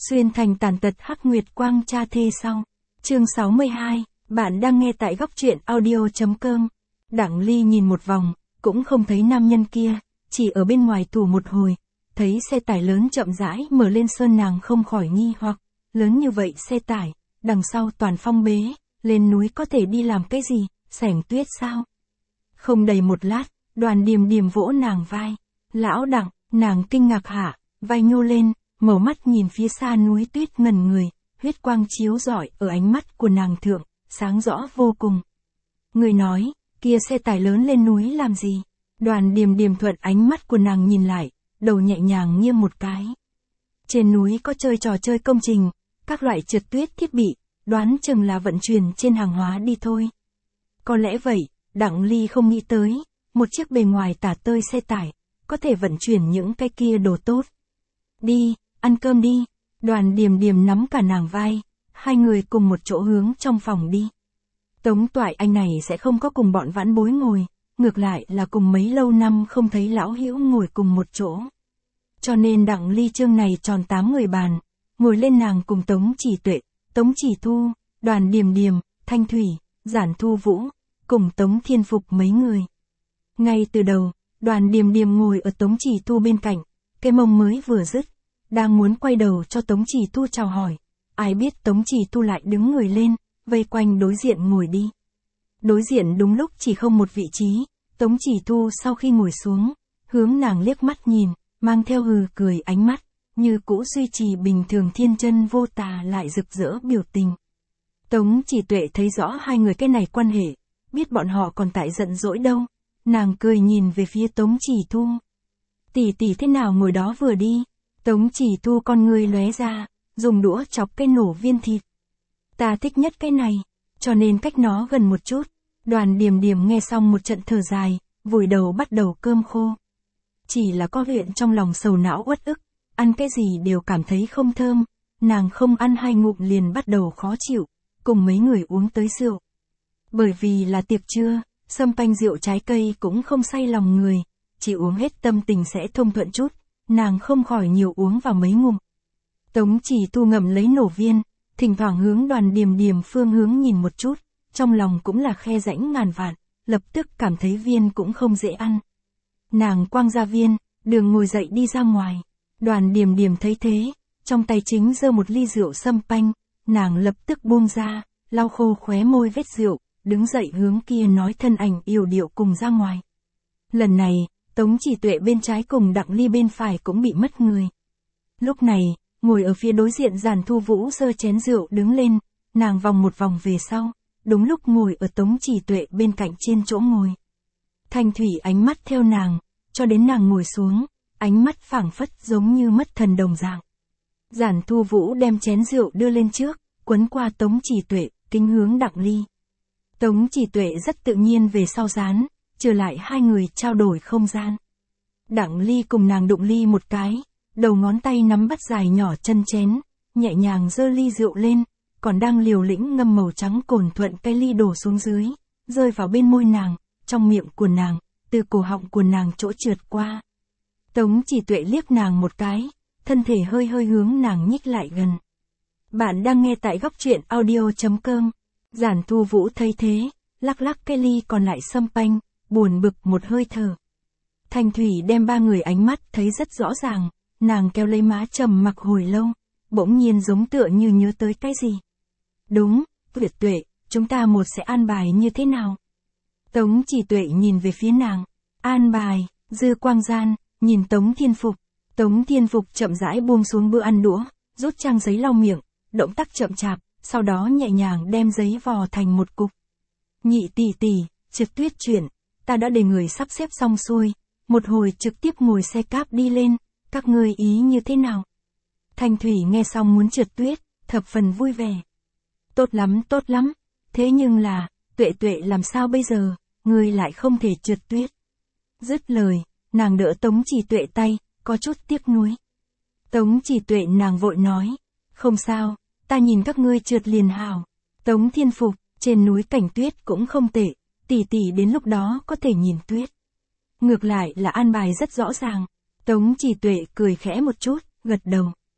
Xuyên thành tàn tật hắc nguyệt quang cha thê sau. Chương 62, bạn đang nghe tại góc truyện audio.com. Đặng Ly nhìn một vòng, cũng không thấy nam nhân kia, chỉ ở bên ngoài tù một hồi, thấy xe tải lớn chậm rãi mở lên sơn, nàng không khỏi nghi hoặc, lớn như vậy xe tải, đằng sau toàn phong bế, lên núi có thể đi làm cái gì, xẻng tuyết sao? Không đầy một lát, Đoàn Điềm Điềm vỗ nàng vai. Lão Đặng, nàng kinh ngạc hạ, vai nhô lên, mở mắt nhìn phía xa núi tuyết ngần người, huyết quang chiếu rọi ở ánh mắt của nàng thượng, sáng rõ vô cùng. Người nói, kia xe tải lớn lên núi làm gì? Đoàn Điềm Điềm thuận ánh mắt của nàng nhìn lại, đầu nhẹ nhàng nghiêng một cái. Trên núi có chơi trò chơi công trình, các loại trượt tuyết thiết bị, đoán chừng là vận chuyển trên hàng hóa đi thôi. Có lẽ vậy, Đặng Ly không nghĩ tới, một chiếc bề ngoài tả tơi xe tải, có thể vận chuyển những cái kia đồ tốt. Đi, ăn cơm đi. Đoàn Điềm Điềm nắm cả nàng vai, hai người cùng một chỗ hướng trong phòng đi. Tống Toại Anh này sẽ không có cùng bọn vãn bối ngồi, ngược lại là cùng mấy lâu năm không thấy lão hữu ngồi cùng một chỗ. Cho nên Đặng Ly chương này tròn 8 người bàn, ngồi lên nàng cùng Tống Chỉ Tuệ, Tống Chỉ Thu, Đoàn Điềm Điềm, Thanh Thủy, Giản Thu Vũ, cùng Tống Thiên Phục mấy người. Ngay từ đầu, Đoàn Điềm Điềm ngồi ở Tống Chỉ Thu bên cạnh, cái mông mới vừa dứt, đang muốn quay đầu cho Tống Chỉ Thu chào hỏi, ai biết Tống Chỉ Thu lại đứng người lên, vây quanh đối diện ngồi đi. Đối diện đúng lúc chỉ không một vị trí, Tống Chỉ Thu sau khi ngồi xuống, hướng nàng liếc mắt nhìn, mang theo hừ cười ánh mắt, như cũ duy trì bình thường thiên chân vô tà lại rực rỡ biểu tình. Tống Chỉ Tuệ thấy rõ hai người cái này quan hệ, biết bọn họ còn tại giận dỗi đâu, nàng cười nhìn về phía Tống Chỉ Thu. Tỷ tỷ thế nào ngồi đó vừa đi? Tống Chỉ Thu con ngươi lóe ra, dùng đũa chọc cái nổ viên thịt. Ta thích nhất cái này, cho nên cách nó gần một chút. Đoàn Điềm Điềm nghe xong một trận thở dài, vùi đầu bắt đầu cơm khô. Chỉ là có chuyện trong lòng sầu não uất ức, ăn cái gì đều cảm thấy không thơm, nàng không ăn hai ngụm liền bắt đầu khó chịu, cùng mấy người uống tới rượu. Bởi vì là tiệc trưa, sâm panh rượu trái cây cũng không say lòng người, chỉ uống hết tâm tình sẽ thông thuận chút, nàng không khỏi nhiều uống vào mấy ngụm. Tống Chỉ Thu ngậm lấy nổ viên, thỉnh thoảng hướng Đoàn Điềm Điềm phương hướng nhìn một chút, trong lòng cũng là khe rãnh ngàn vạn, lập tức cảm thấy viên cũng không dễ ăn. Nàng quăng ra viên, đường ngồi dậy đi ra ngoài. Đoàn Điềm Điềm thấy thế, trong tay chính giơ một ly rượu sâm panh, nàng lập tức buông ra, lau khô khóe môi vết rượu, đứng dậy hướng kia nói thân ảnh yểu điệu cùng ra ngoài. Lần này, Tống Chỉ Tuệ bên trái cùng Đặng Ly bên phải cũng bị mất người. Lúc này, ngồi ở phía đối diện Giản Thu Vũ giơ chén rượu đứng lên, nàng vòng một vòng về sau, đúng lúc ngồi ở Tống Chỉ Tuệ bên cạnh trên chỗ ngồi. Thanh Thủy ánh mắt theo nàng, cho đến nàng ngồi xuống, ánh mắt phảng phất giống như mất thần đồng dạng. Giản Thu Vũ đem chén rượu đưa lên trước, quấn qua Tống Chỉ Tuệ, kính hướng Đặng Ly. Tống Chỉ Tuệ rất tự nhiên về sau dán, trở lại hai người trao đổi không gian. Đặng Ly cùng nàng đụng ly một cái, đầu ngón tay nắm bắt dài nhỏ chân chén, nhẹ nhàng giơ ly rượu lên, còn đang liều lĩnh ngâm màu trắng cồn thuận cái ly đổ xuống dưới, rơi vào bên môi nàng, trong miệng của nàng, từ cổ họng của nàng chỗ trượt qua. Tống Chỉ Tuệ liếc nàng một cái, thân thể hơi hơi hướng nàng nhích lại gần. Bạn đang nghe tại góc truyện audio.com. Giản Thu Vũ thấy thế, lắc lắc cái ly còn lại sâm panh, buồn bực một hơi thở. Thanh Thủy đem ba người ánh mắt thấy rất rõ ràng, nàng kéo lấy má trầm mặc hồi lâu, bỗng nhiên giống tựa như nhớ tới cái gì. Đúng, Tuyệt Tuệ, chúng ta một sẽ an bài như thế nào? Tống Chỉ Tuệ nhìn về phía nàng, an bài, dư quang gian, nhìn Tống Thiên Phục. Tống Thiên Phục chậm rãi buông xuống bữa ăn đũa, rút trang giấy lau miệng, động tác chậm chạp, sau đó nhẹ nhàng đem giấy vò thành một cục. Nhị tỷ tỷ, trượt tuyết chuyển, ta đã để người sắp xếp xong xuôi, một hồi trực tiếp ngồi xe cáp đi lên, các ngươi ý như thế nào? Thanh Thủy nghe xong muốn trượt tuyết, thập phần vui vẻ. Tốt lắm, thế nhưng là, Tuệ Tuệ làm sao bây giờ, ngươi lại không thể trượt tuyết. Dứt lời, nàng đỡ Tống Chỉ Tuệ tay, có chút tiếc nuối. Tống Chỉ Tuệ nàng vội nói, không sao, ta nhìn các ngươi trượt liền hảo. Tống Thiên Phục, trên núi cảnh tuyết cũng không tệ, tỷ tỷ đến lúc đó có thể nhìn tuyết. Ngược lại là an bài rất rõ ràng. Tống Chỉ Tuệ cười khẽ một chút, gật đầu.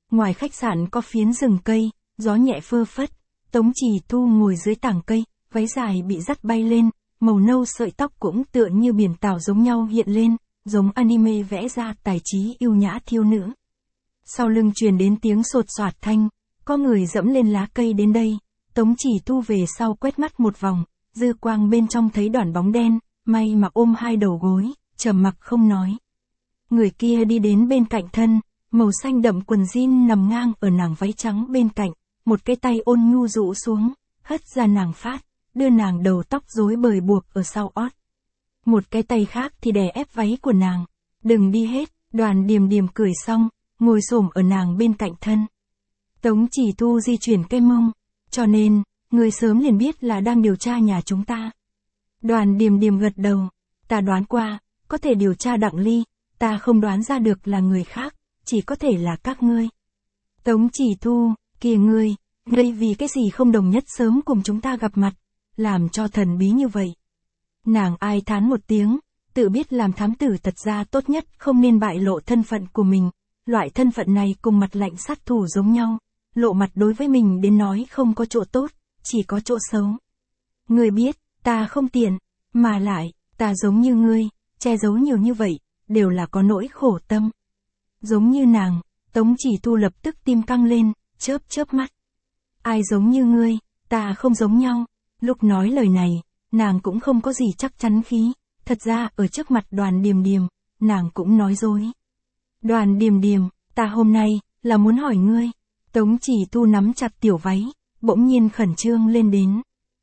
Ngoài khách sạn có phiến rừng cây, gió nhẹ phơ phất, Tống Chỉ Thu ngồi dưới tảng cây, váy dài bị dắt bay lên, màu nâu sợi tóc cũng tựa như biển tảo giống nhau hiện lên, giống anime vẽ ra tài trí yêu nhã thiếu nữ. Sau lưng truyền đến tiếng sột soạt thanh, có người dẫm lên lá cây đến đây, Tống Chỉ Thu về sau quét mắt một vòng, dư quang bên trong thấy đoàn bóng đen, may mặc ôm hai đầu gối, trầm mặc không nói. Người kia đi đến bên cạnh thân, màu xanh đậm quần jean nằm ngang ở nàng váy trắng bên cạnh, một cái tay ôn nhu rũ xuống, hất ra nàng phát, đưa nàng đầu tóc rối bời buộc ở sau ót. Một cái tay khác thì đè ép váy của nàng. Đừng đi hết, Đoàn Điềm Điềm cười xong, ngồi xổm ở nàng bên cạnh thân. Tống Chỉ Thu di chuyển cái mông, cho nên, người sớm liền biết là đang điều tra nhà chúng ta. Đoàn Điềm Điềm gật đầu, ta đoán qua, có thể điều tra Đặng Ly, ta không đoán ra được là người khác, chỉ có thể là các ngươi. Tống Chỉ Thu, kìa ngươi vì cái gì không đồng nhất sớm cùng chúng ta gặp mặt, làm cho thần bí như vậy. Nàng ai thán một tiếng, tự biết làm thám tử thật ra tốt nhất không nên bại lộ thân phận của mình, loại thân phận này cùng mặt lạnh sát thủ giống nhau, lộ mặt đối với mình đến nói không có chỗ tốt, chỉ có chỗ xấu. Ngươi biết, ta không tiện, mà lại, ta giống như ngươi, che giấu nhiều như vậy, đều là có nỗi khổ tâm. Giống như nàng, Tống Chỉ Thu lập tức tim căng lên, chớp mắt. Ai giống như ngươi, ta không giống nhau. Lúc nói lời này, nàng cũng không có gì chắc chắn khí, thật ra ở trước mặt Đoàn Điềm Điềm, nàng cũng nói dối. Đoàn Điềm Điềm, ta hôm nay, là muốn hỏi ngươi. Tống Chỉ Thu nắm chặt tiểu váy, bỗng nhiên khẩn trương lên đến.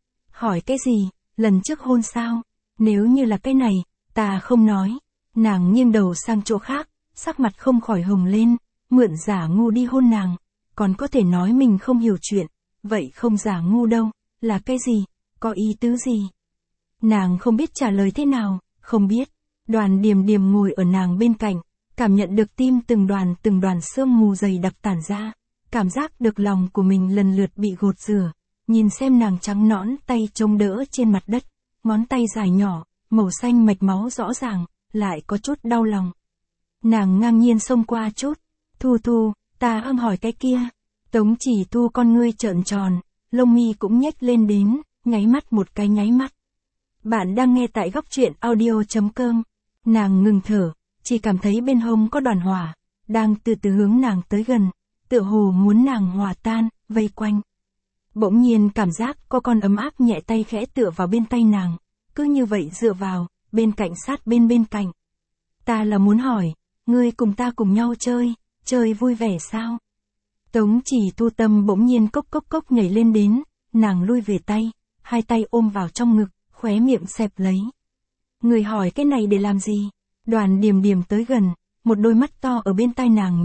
Hỏi cái gì, lần trước hôn sao? Nếu như là cái này, ta không nói. Nàng nghiêng đầu sang chỗ khác, sắc mặt không khỏi hồng lên, mượn giả ngu đi hôn nàng, còn có thể nói mình không hiểu chuyện, vậy không giả ngu đâu, là cái gì, có ý tứ gì? Nàng không biết trả lời thế nào, không biết. Đoàn Điềm Điềm ngồi ở nàng bên cạnh, cảm nhận được tim từng đoàn sương mù dày đặc tản ra, cảm giác được lòng của mình lần lượt bị gột rửa, nhìn xem nàng trắng nõn tay chống đỡ trên mặt đất, ngón tay dài nhỏ, màu xanh mạch máu rõ ràng, lại có chút đau lòng. Nàng ngang nhiên xông qua chút, Thu, ta hỏi cái kia. Tống Chỉ Thu con ngươi trợn tròn, lông mi cũng nhếch lên đến, nháy mắt một cái nháy mắt. Bạn đang nghe tại góc truyện audio.com. Nàng ngừng thở, chỉ cảm thấy bên hông có đoàn hỏa, đang từ từ hướng nàng tới gần, tựa hồ muốn nàng hòa tan, vây quanh. Bỗng nhiên cảm giác có con ấm áp nhẹ tay khẽ tựa vào bên tay nàng, cứ như vậy dựa vào, bên cạnh sát bên cạnh. Ta là muốn hỏi, ngươi cùng ta cùng nhau chơi vui vẻ sao? Tống Chỉ Thu tâm bỗng nhiên cốc nhảy lên đến, nàng lui về tay, hai tay ôm vào trong ngực, khóe miệng xẹp lấy. Người hỏi cái này để làm gì? Đoàn Điềm Điềm tới gần, một đôi mắt to ở bên tai nàng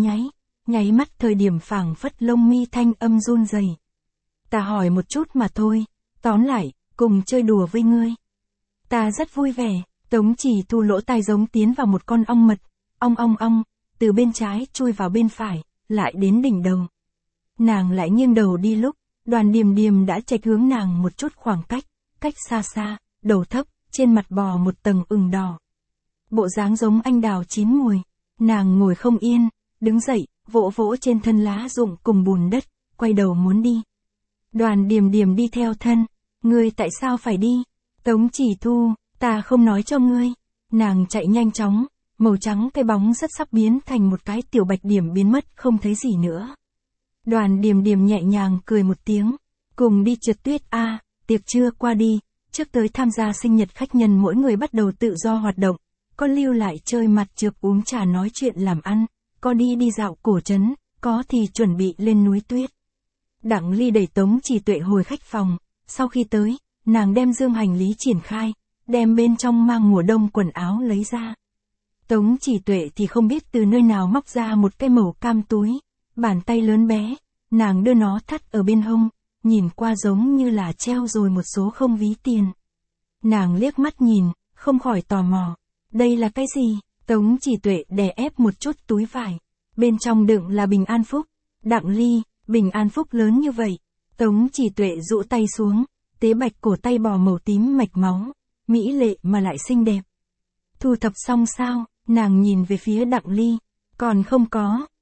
nháy mắt thời điểm phảng phất lông mi thanh âm run rẩy. Ta hỏi một chút mà thôi, tóm lại, cùng chơi đùa với ngươi. Ta rất vui vẻ. Tống Chỉ Thu lỗ tai giống tiến vào một con ong mật, ong, từ bên trái chui vào bên phải, lại đến đỉnh đầu. Nàng lại nghiêng đầu đi lúc, Đoàn Điềm Điềm đã chệch hướng nàng một chút khoảng cách xa, đầu thấp, trên mặt bò một tầng ửng đỏ. Bộ dáng giống anh đào chín mùi, nàng ngồi không yên, đứng dậy, vỗ trên thân lá rụng cùng bùn đất, quay đầu muốn đi. Đoàn Điềm Điềm đi theo thân, ngươi tại sao phải đi? Tống Chỉ Thu, ta không nói cho ngươi. Nàng chạy nhanh chóng, màu trắng cái bóng rất sắp biến thành một cái tiểu bạch điểm biến mất không thấy gì nữa. Đoàn Điềm Điềm nhẹ nhàng cười một tiếng, cùng đi trượt tuyết a, tiệc trưa qua đi, trước tới tham gia sinh nhật khách nhân mỗi người bắt đầu tự do hoạt động, có lưu lại chơi mặt trượt uống trà nói chuyện làm ăn, có đi dạo cổ trấn, có thì chuẩn bị lên núi tuyết. Đặng Ly đẩy Tống Chỉ Tuệ hồi khách phòng, sau khi tới, nàng đem dương hành lý triển khai, đem bên trong mang mùa đông quần áo lấy ra. Tống Chỉ Tuệ thì không biết từ nơi nào móc ra một cái màu cam túi, bàn tay lớn bé, nàng đưa nó thắt ở bên hông, nhìn qua giống như là treo rồi một số không ví tiền. Nàng liếc mắt nhìn, không khỏi tò mò, đây là cái gì? Tống Chỉ Tuệ đè ép một chút túi vải, bên trong đựng là bình an phúc. Đặng Ly, bình an phúc lớn như vậy. Tống Chỉ Tuệ dụ tay xuống, tế bạch cổ tay bò màu tím mạch máu, mỹ lệ mà lại xinh đẹp. Thu thập xong sao? Nàng nhìn về phía Đặng Ly, còn không có.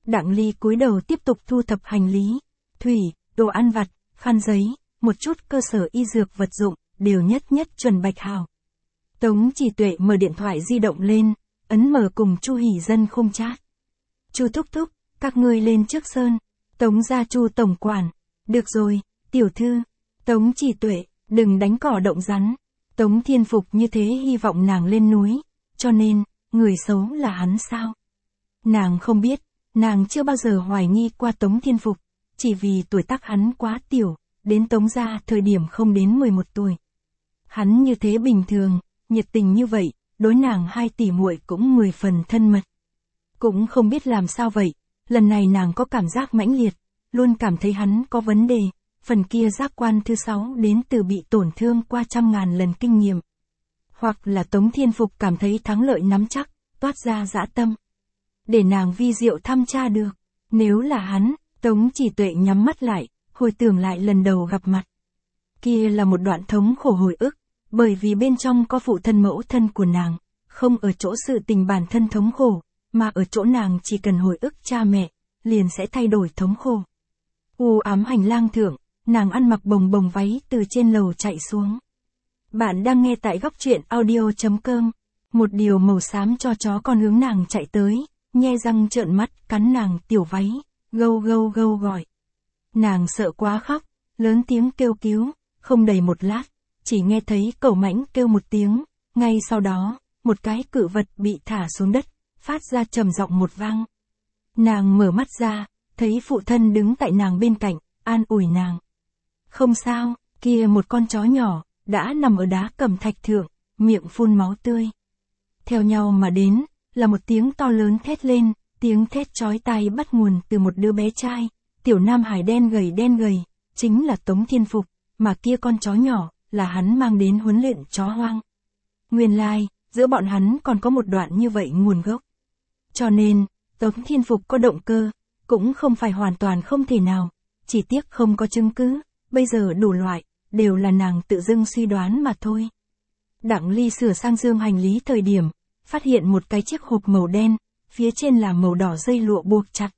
Đặng Ly cúi đầu tiếp tục thu thập hành lý, thủy, đồ ăn vặt, khăn giấy, một chút cơ sở y dược vật dụng, đều nhất nhất chuẩn bạch hào. Tống Chỉ Tuệ mở điện thoại di động lên, ấn mở cùng Chu Hỷ Dân khung chat. Chu thúc thúc, các ngươi lên trước sơn. Tống gia Chu tổng quản. Được rồi, tiểu thư. Tống Chỉ Tuệ, đừng đánh cỏ động rắn. Tống Thiên Phục như thế hy vọng nàng lên núi, cho nên, người xấu là hắn sao? Nàng không biết, nàng chưa bao giờ hoài nghi qua Tống Thiên Phục, chỉ vì tuổi tác hắn quá tiểu, đến Tống gia thời điểm không đến 11 tuổi. Hắn như thế bình thường, nhiệt tình như vậy, đối nàng hai tỷ muội cũng 10 phần thân mật. Cũng không biết làm sao vậy, lần này nàng có cảm giác mãnh liệt, luôn cảm thấy hắn có vấn đề, phần kia giác quan thứ 6 đến từ bị tổn thương qua trăm ngàn lần kinh nghiệm. Hoặc là Tống Thiên Phục cảm thấy thắng lợi nắm chắc, toát ra dã tâm. Để nàng vi diệu thăm tra được, nếu là hắn, Tống Chỉ Tuệ nhắm mắt lại, hồi tưởng lại lần đầu gặp mặt. Kia là một đoạn thống khổ hồi ức, bởi vì bên trong có phụ thân mẫu thân của nàng, không ở chỗ sự tình bản thân thống khổ, mà ở chỗ nàng chỉ cần hồi ức cha mẹ, liền sẽ thay đổi thống khổ. U ám hành lang thượng, nàng ăn mặc bồng bồng váy từ trên lầu chạy xuống. Bạn đang nghe tại góc truyện audio.com. Một điều màu xám cho chó con hướng nàng chạy tới, nhe răng trợn mắt cắn nàng tiểu váy, gâu gâu gâu gọi. Nàng sợ quá khóc, lớn tiếng kêu cứu, không đầy một lát, chỉ nghe thấy cẩu mãnh kêu một tiếng, ngay sau đó, một cái cự vật bị thả xuống đất, phát ra trầm giọng một vang. Nàng mở mắt ra, thấy phụ thân đứng tại nàng bên cạnh, an ủi nàng. Không sao, kia một con chó nhỏ, đã nằm ở đá cẩm thạch thượng, miệng phun máu tươi. Theo nhau mà đến, là một tiếng to lớn thét lên, tiếng thét chói tai bắt nguồn từ một đứa bé trai, tiểu nam hải đen gầy, chính là Tống Thiên Phục, mà kia con chó nhỏ, là hắn mang đến huấn luyện chó hoang. Nguyên lai, giữa bọn hắn còn có một đoạn như vậy nguồn gốc. Cho nên, Tống Thiên Phục có động cơ, cũng không phải hoàn toàn không thể nào, chỉ tiếc không có chứng cứ, bây giờ đủ loại, đều là nàng tự dưng suy đoán mà thôi. Đặng Ly sửa sang dương hành lý thời điểm, phát hiện một cái chiếc hộp màu đen, phía trên là màu đỏ dây lụa buộc chặt.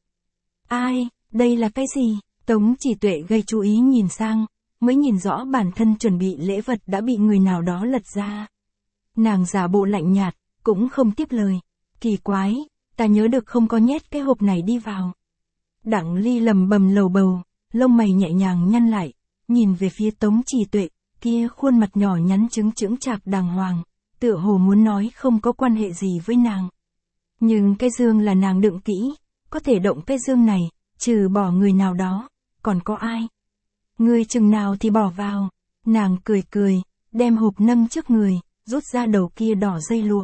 Ai, đây là cái gì? Tống Chỉ Tuệ gây chú ý nhìn sang, mới nhìn rõ bản thân chuẩn bị lễ vật đã bị người nào đó lật ra. Nàng giả bộ lạnh nhạt, cũng không tiếp lời. Kỳ quái, ta nhớ được không có nhét cái hộp này đi vào. Đặng Ly lầm bầm lầu bầu, lông mày nhẹ nhàng nhăn lại, nhìn về phía Tống Chỉ Tuệ, kia khuôn mặt nhỏ nhắn chững chạc đàng hoàng, tựa hồ muốn nói không có quan hệ gì với nàng. Nhưng cái dương là nàng đựng kỹ, có thể động cái dương này, trừ bỏ người nào đó, còn có ai? Người chừng nào thì bỏ vào. Nàng cười, đem hộp nâng trước người, rút ra đầu kia đỏ dây lụa.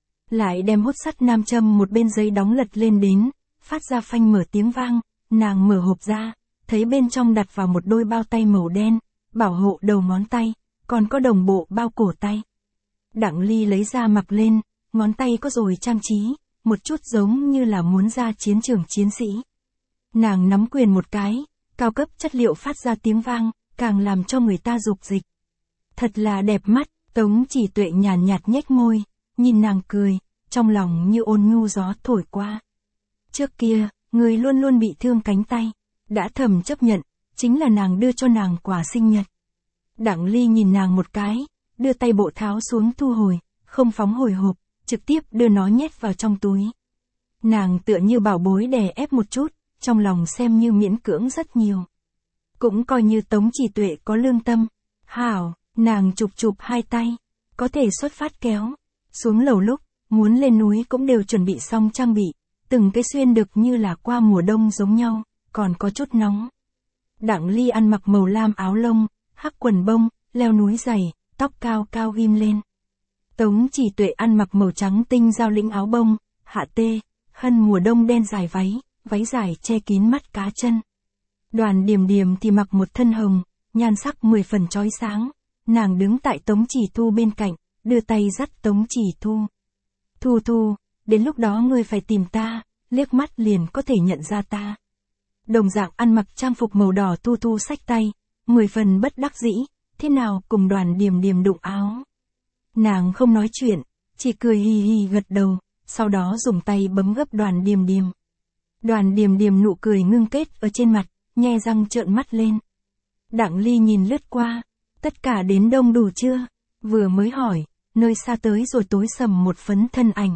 Lại đem hút sắt nam châm một bên giấy đóng lật lên đến, phát ra phanh mở tiếng vang, nàng mở hộp ra, thấy bên trong đặt vào một đôi bao tay màu đen, bảo hộ đầu ngón tay, còn có đồng bộ bao cổ tay. Đặng Ly lấy ra mặc lên, ngón tay có rồi trang trí, một chút giống như là muốn ra chiến trường chiến sĩ. Nàng nắm quyền một cái, cao cấp chất liệu phát ra tiếng vang, càng làm cho người ta dục dịch. Thật là đẹp mắt, Tống Chỉ Tuệ nhàn nhạt nhếch môi, nhìn nàng cười, trong lòng như ôn nhu gió thổi qua. Trước kia, người luôn luôn bị thương cánh tay, đã thầm chấp nhận, chính là nàng đưa cho nàng quà sinh nhật. Đặng Ly nhìn nàng một cái, đưa tay bộ tháo xuống thu hồi, không phóng hồi hộp, trực tiếp đưa nó nhét vào trong túi. Nàng tựa như bảo bối đè ép một chút, trong lòng xem như miễn cưỡng rất nhiều. Cũng coi như Tống Chỉ Tuệ có lương tâm. Hảo, nàng chụp hai tay, có thể xuất phát kéo. Xuống lầu lúc, muốn lên núi cũng đều chuẩn bị xong trang bị, từng cái xuyên được như là qua mùa đông giống nhau, còn có chút nóng. Đặng Ly ăn mặc màu lam áo lông, hắc quần bông, leo núi dày, tóc cao cao ghim lên. Tống Chỉ Tuệ ăn mặc màu trắng tinh giao lĩnh áo bông, hạ tê, hân mùa đông đen dài váy dài che kín mắt cá chân. Đoàn Điềm Điềm thì mặc một thân hồng, nhan sắc 10 phần chói sáng, nàng đứng tại Tống Chỉ Thu bên cạnh, đưa tay dắt Tống Chỉ Thu. Thu, đến lúc đó ngươi phải tìm ta, liếc mắt liền có thể nhận ra ta. Đồng dạng ăn mặc trang phục màu đỏ Thu xách tay, 10 phần bất đắc dĩ, thế nào cùng Đoàn Điềm Điềm đụng áo. Nàng không nói chuyện, chỉ cười hì hì gật đầu, sau đó dùng tay bấm gấp Đoàn Điềm Điềm. Đoàn Điềm Điềm nụ cười ngưng kết ở trên mặt, nhe răng trợn mắt lên. Đặng Ly nhìn lướt qua, tất cả đến đông đủ chưa? Vừa mới hỏi, nơi xa tới rồi tối sầm một phấn thân ảnh.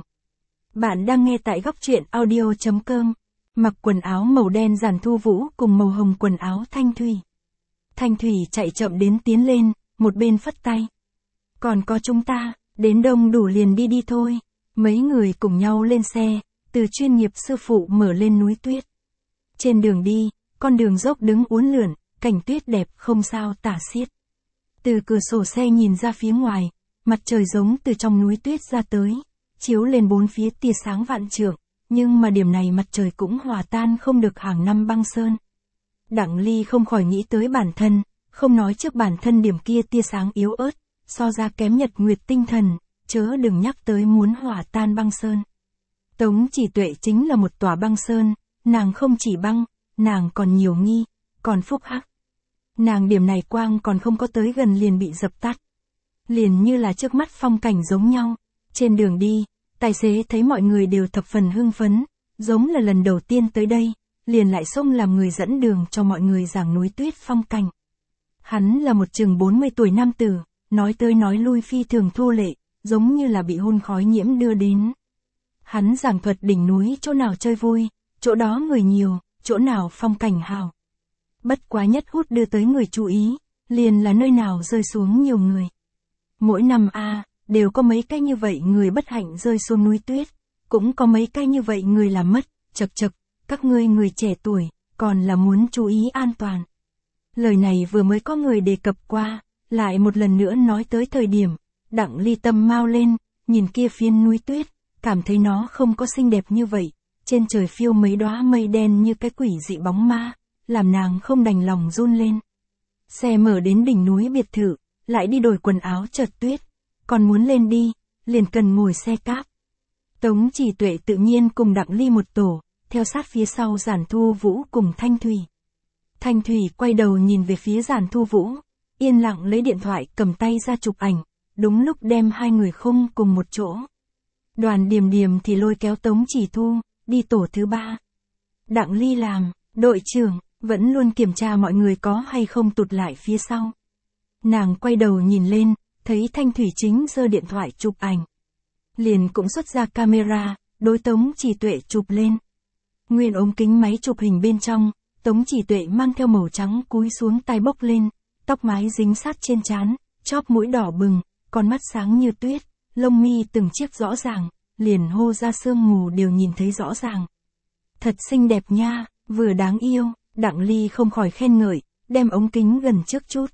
Bạn đang nghe tại góc truyện audio.com. Mặc quần áo màu đen Giản Thu Vũ cùng màu hồng quần áo Thanh Thủy. Thanh Thủy chạy chậm đến tiến lên, một bên phất tay. Còn có chúng ta, đến đông đủ liền đi thôi. Mấy người cùng nhau lên xe, từ chuyên nghiệp sư phụ mở lên núi tuyết. Trên đường đi, con đường dốc đứng uốn lượn, cảnh tuyết đẹp không sao tả xiết. Từ cửa sổ xe nhìn ra phía ngoài, mặt trời giống từ trong núi tuyết ra tới, chiếu lên bốn phía tia sáng vạn trượng, nhưng mà điểm này mặt trời cũng hòa tan không được hàng năm băng sơn. Đặng Ly không khỏi nghĩ tới bản thân, không nói trước bản thân điểm kia tia sáng yếu ớt, so ra kém nhật nguyệt tinh thần, chớ đừng nhắc tới muốn hòa tan băng sơn. Tống Chỉ Tuệ chính là một tòa băng sơn, nàng không chỉ băng, nàng còn nhiều nghi, còn phúc hắc. Nàng điểm này quang còn không có tới gần liền bị dập tắt. Liền như là trước mắt phong cảnh giống nhau. Trên đường đi, tài xế thấy mọi người đều thập phần hưng phấn, giống là lần đầu tiên tới đây, liền lại xông làm người dẫn đường cho mọi người giảng núi tuyết phong cảnh. Hắn là một chừng 40 tuổi nam tử, nói tới nói lui phi thường thô lệ, giống như là bị hôn khói nhiễm đưa đến. Hắn giảng thuật đỉnh núi chỗ nào chơi vui, chỗ đó người nhiều, chỗ nào phong cảnh hào. Bất quá nhất hút đưa tới người chú ý, liền là nơi nào rơi xuống nhiều người. Mỗi năm đều có mấy cái như vậy người bất hạnh rơi xuống núi tuyết, cũng có mấy cái như vậy người làm mất, chật chật, các ngươi người trẻ tuổi, còn là muốn chú ý an toàn. Lời này vừa mới có người đề cập qua, lại một lần nữa nói tới thời điểm, Đặng Ly tâm mau lên, nhìn kia phiến núi tuyết, cảm thấy nó không có xinh đẹp như vậy, trên trời phiêu mấy đóa mây đen như cái quỷ dị bóng ma, làm nàng không đành lòng run lên. Xe mở đến đỉnh núi biệt thự, lại đi đổi quần áo trượt tuyết, còn muốn lên đi, liền cần ngồi xe cáp. Tống Chỉ Tuệ tự nhiên cùng Đặng Ly một tổ, theo sát phía sau Giản Thu Vũ cùng Thanh Thủy. Thanh Thủy quay đầu nhìn về phía Giản Thu Vũ, yên lặng lấy điện thoại cầm tay ra chụp ảnh, đúng lúc đem hai người khung cùng một chỗ. Đoàn Điềm Điềm thì lôi kéo Tống Chỉ Thu, đi tổ thứ 3. Đặng Ly làm đội trưởng, vẫn luôn kiểm tra mọi người có hay không tụt lại phía sau. Nàng quay đầu nhìn lên, thấy Thanh Thủy chính giơ điện thoại chụp ảnh. Liền cũng xuất ra camera, đối Tống Chỉ Tuệ chụp lên. Nguyên ống kính máy chụp hình bên trong, Tống Chỉ Tuệ mang theo màu trắng cúi xuống tai bốc lên, tóc mái dính sát trên trán, chóp mũi đỏ bừng, con mắt sáng như tuyết, lông mi từng chiếc rõ ràng, liền hô ra sương mù đều nhìn thấy rõ ràng. Thật xinh đẹp nha, vừa đáng yêu, Đặng Ly không khỏi khen ngợi, đem ống kính gần trước chút.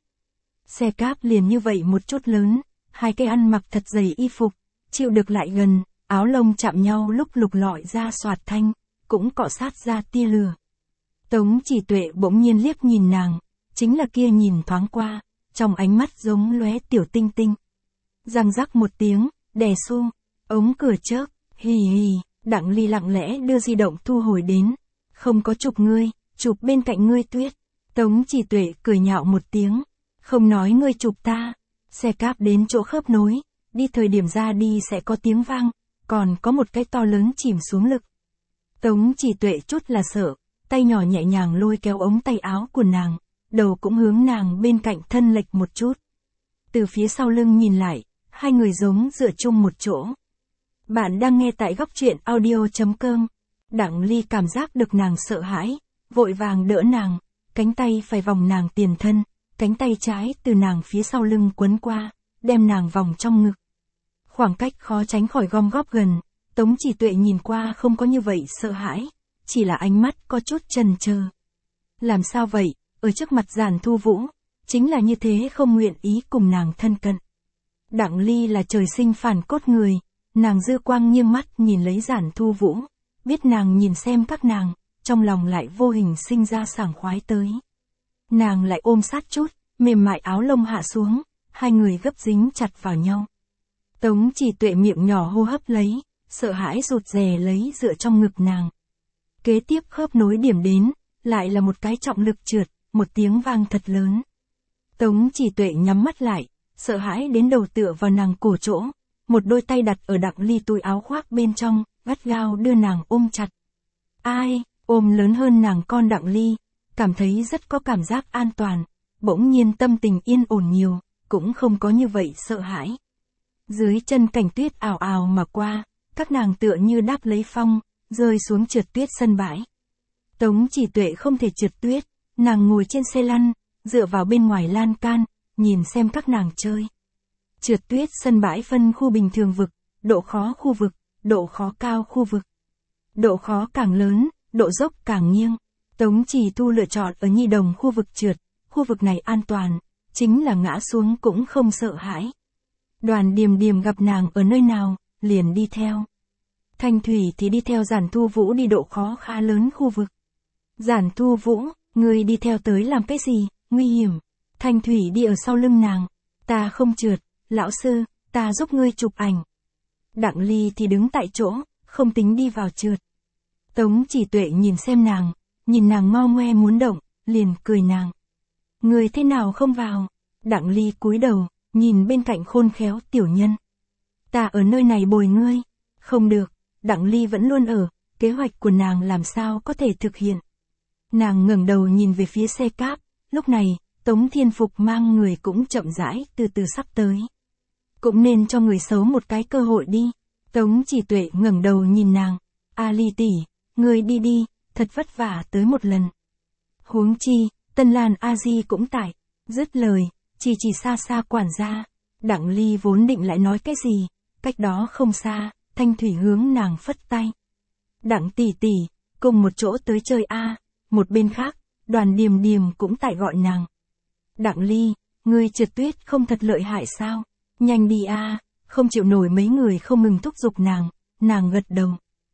Xe cáp liền như vậy một chút lớn, hai cái ăn mặc thật dày y phục, chịu được lại gần, áo lông chạm nhau lúc lục lọi ra xoạt thanh, cũng cọ sát ra tia lửa. Tống Chỉ Tuệ bỗng nhiên liếc nhìn nàng, chính là kia nhìn thoáng qua, trong ánh mắt giống lóe tiểu tinh tinh. Răng rắc một tiếng, đè xu, ống cửa chớp, hì hì, Đặng Ly lặng lẽ đưa di động thu hồi đến. Không có chụp ngươi, chụp bên cạnh ngươi tuyết. Tống Chỉ Tuệ cười nhạo một tiếng, không nói ngươi chụp ta. Xe cáp đến chỗ khớp nối, đi thời điểm ra đi sẽ có tiếng vang, còn có một cái to lớn chìm xuống lực. Tống Chỉ Tuệ chút là sợ, tay nhỏ nhẹ nhàng lôi kéo ống tay áo của nàng, đầu cũng hướng nàng bên cạnh thân lệch một chút. Từ phía sau lưng nhìn lại, hai người giống dựa chung một chỗ. Bạn đang nghe tại góc truyện audio.com. Đặng Ly cảm giác được nàng sợ hãi, vội vàng đỡ nàng, cánh tay phải vòng nàng tiền thân, cánh tay trái từ nàng phía sau lưng quấn qua, đem nàng vòng trong ngực. Khoảng cách khó tránh khỏi gom góp gần, Tống Chỉ Tuệ nhìn qua không có như vậy sợ hãi, chỉ là ánh mắt có chút chần chờ. Làm sao vậy, ở trước mặt Giản Thu Vũ, chính là như thế không nguyện ý cùng nàng thân cận. Đặng Ly là trời sinh phản cốt người, nàng dư quang nghiêng mắt nhìn lấy Giản Thu Vũ, biết nàng nhìn xem các nàng, trong lòng lại vô hình sinh ra sảng khoái tới. Nàng lại ôm sát chút, mềm mại áo lông hạ xuống, hai người gấp dính chặt vào nhau. Tống Chỉ Tuệ miệng nhỏ hô hấp lấy, sợ hãi rụt rè lấy dựa trong ngực nàng. Kế tiếp khớp nối điểm đến, lại là một cái trọng lực trượt, một tiếng vang thật lớn. Tống Chỉ Tuệ nhắm mắt lại, sợ hãi đến đầu tựa vào nàng cổ chỗ, một đôi tay đặt ở Đặng Ly túi áo khoác bên trong, gắt gao đưa nàng ôm chặt. Ai, ôm lớn hơn nàng con Đặng Ly, cảm thấy rất có cảm giác an toàn, bỗng nhiên tâm tình yên ổn nhiều, cũng không có như vậy sợ hãi. Dưới chân cảnh tuyết ào ào mà qua, các nàng tựa như đáp lấy phong, rơi xuống trượt tuyết sân bãi. Tống Chỉ Tuệ không thể trượt tuyết, nàng ngồi trên xe lăn, dựa vào bên ngoài lan can, nhìn xem các nàng chơi. Trượt tuyết sân bãi phân khu bình thường vực, độ khó khu vực, độ khó cao khu vực. Độ khó càng lớn, độ dốc càng nghiêng. Tống Chỉ Thu lựa chọn ở nhi đồng khu vực trượt, khu vực này an toàn, chính là ngã xuống cũng không sợ hãi. Đoàn Điềm Điềm gặp nàng ở nơi nào, liền đi theo. Thanh Thủy thì đi theo Giản Thu Vũ đi độ khó khá lớn khu vực. Giản Thu Vũ, ngươi đi theo tới làm cái gì, nguy hiểm. Thanh Thủy đi ở sau lưng nàng. Ta không trượt, lão sư, ta giúp ngươi chụp ảnh. Đặng Ly thì đứng tại chỗ, không tính đi vào trượt. Tống Chỉ Tuệ nhìn xem nàng, nhìn nàng ngo ngoe muốn động, liền cười nàng. Ngươi thế nào không vào? Đặng Ly cúi đầu, nhìn bên cạnh khôn khéo tiểu nhân. Ta ở nơi này bồi ngươi. Không được, Đặng Ly vẫn luôn ở, kế hoạch của nàng làm sao có thể thực hiện. Nàng ngẩng đầu nhìn về phía xe cáp, lúc này, Tống Thiên Phục mang người cũng chậm rãi từ từ sắp tới. Cũng nên cho người xấu một cái cơ hội đi. Tống Chỉ Tuệ ngẩng đầu nhìn nàng. A Ly tỷ, ngươi đi đi, thật vất vả tới một lần. Huống chi, Tân Lan A Di cũng tại. Dứt lời, chỉ xa xa quản gia. Đặng Ly vốn định lại nói cái gì, cách đó không xa, Thanh Thủy hướng nàng phất tay. Đặng tỷ tỷ, cùng một chỗ tới chơi a. Một bên khác, Đoàn Điềm Điềm cũng tại gọi nàng. Đặng Ly, ngươi trượt tuyết không thật lợi hại sao? Nhanh đi a. Không chịu nổi mấy người không ngừng thúc giục nàng gật đầu.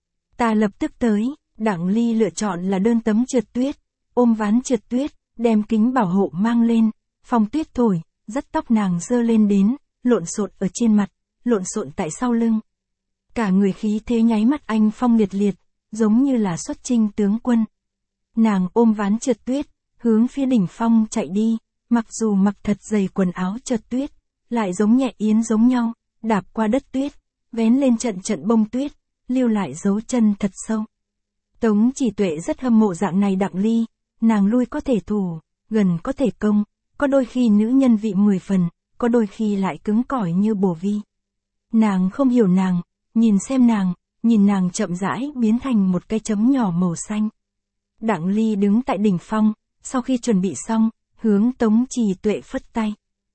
Ta lập tức tới. Đặng Ly lựa chọn là đơn tấm trượt tuyết, ôm ván trượt tuyết, đem kính bảo hộ mang lên, phong tuyết thổi, dắt tóc nàng dơ lên đến, lộn xộn ở trên mặt, lộn xộn tại sau lưng. Cả người khí thế nháy mắt anh phong liệt liệt, giống như là xuất chinh tướng quân. Nàng ôm ván trượt tuyết, hướng phía đỉnh phong chạy đi, mặc dù mặc thật dày quần áo trượt tuyết, lại giống nhẹ yến giống nhau, đạp qua đất tuyết, vén lên trận trận bông tuyết, lưu lại dấu chân thật sâu. Tống Chỉ Tuệ rất hâm mộ dạng này Đặng Ly, nàng lui có thể thủ, gần có thể công, có đôi khi nữ nhân vị 10 phần, có đôi khi lại cứng cỏi như bổ vi. Nàng không hiểu nàng, nhìn xem nàng, nhìn nàng chậm rãi biến thành một cái chấm nhỏ màu xanh. Đặng Ly đứng tại đỉnh phong, sau khi chuẩn bị xong, hướng Tống Chỉ Tuệ phất tay.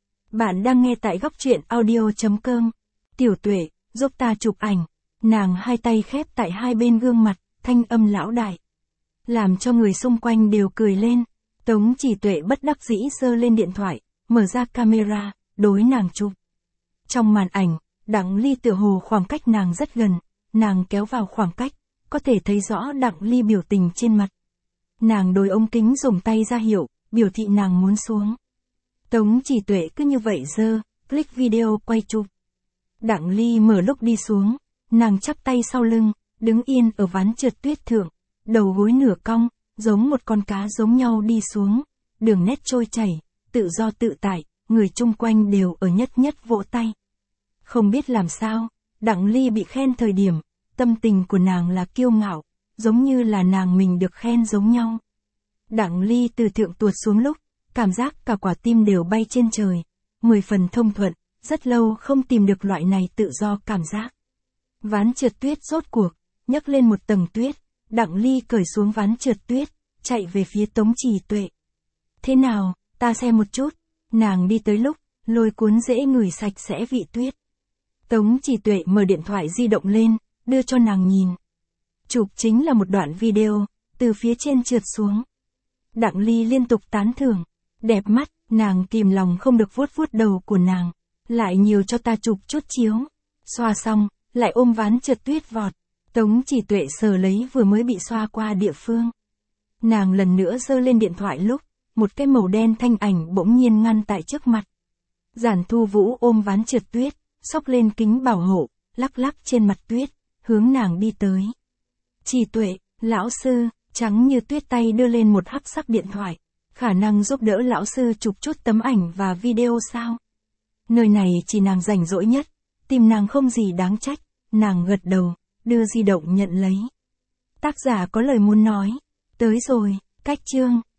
Bạn đang nghe tại góc truyện audio.com. Tiểu Tuệ, giúp ta chụp ảnh. Nàng hai tay khép tại hai bên gương mặt, thanh âm lão đại. Làm cho người xung quanh đều cười lên. Tống Chỉ Tuệ bất đắc dĩ giơ lên điện thoại, mở ra camera, đối nàng chụp. Trong màn ảnh, Đặng Ly tựa hồ khoảng cách nàng rất gần, nàng kéo vào khoảng cách, có thể thấy rõ Đặng Ly biểu tình trên mặt. Nàng đối ống kính dùng tay ra hiệu, biểu thị nàng muốn xuống. Tống Chỉ Tuệ cứ như vậy click video quay chụp. Đặng Ly mở lúc đi xuống, nàng chắp tay sau lưng, đứng yên ở ván trượt tuyết thượng, đầu gối nửa cong, giống một con cá giống nhau đi xuống, đường nét trôi chảy, tự do tự tại, người chung quanh đều ở nhất nhất vỗ tay. Không biết làm sao, Đặng Ly bị khen thời điểm, tâm tình của nàng là kiêu ngạo, giống như là nàng mình được khen giống nhau. Đặng Ly từ thượng tuột xuống lúc, cảm giác cả quả tim đều bay trên trời, 10 phần thông thuận, rất lâu không tìm được loại này tự do cảm giác. Ván trượt tuyết rốt cuộc, nhấc lên một tầng tuyết, Đặng Ly cởi xuống ván trượt tuyết, chạy về phía Tống Chỉ Tuệ. Thế nào, ta xem một chút, nàng đi tới lúc, lôi cuốn dễ ngửi sạch sẽ vị tuyết. Tống Chỉ Tuệ mở điện thoại di động lên, đưa cho nàng nhìn. Chụp chính là một đoạn video, từ phía trên trượt xuống. Đặng Ly liên tục tán thưởng, đẹp mắt, nàng kìm lòng không được vuốt vuốt đầu của nàng, lại nhiều cho ta chụp chút chiếu. Xoa xong, lại ôm ván trượt tuyết vọt. Tống Chỉ Tuệ sờ lấy vừa mới bị xoa qua địa phương. Nàng lần nữa giơ lên điện thoại lúc, một cái màu đen thanh ảnh bỗng nhiên ngăn tại trước mặt. Giản Thu Vũ ôm ván trượt tuyết, xốc lên kính bảo hộ, lắc lắc trên mặt tuyết, hướng nàng đi tới. Chỉ Tuệ, lão sư, trắng như tuyết tay đưa lên một hắc sắc điện thoại, khả năng giúp đỡ lão sư chụp chút tấm ảnh và video sao? Nơi này chỉ nàng rảnh rỗi nhất, tìm nàng không gì đáng trách, nàng gật đầu, đưa di động nhận lấy. Tác giả có lời muốn nói. Tới rồi, cách chương.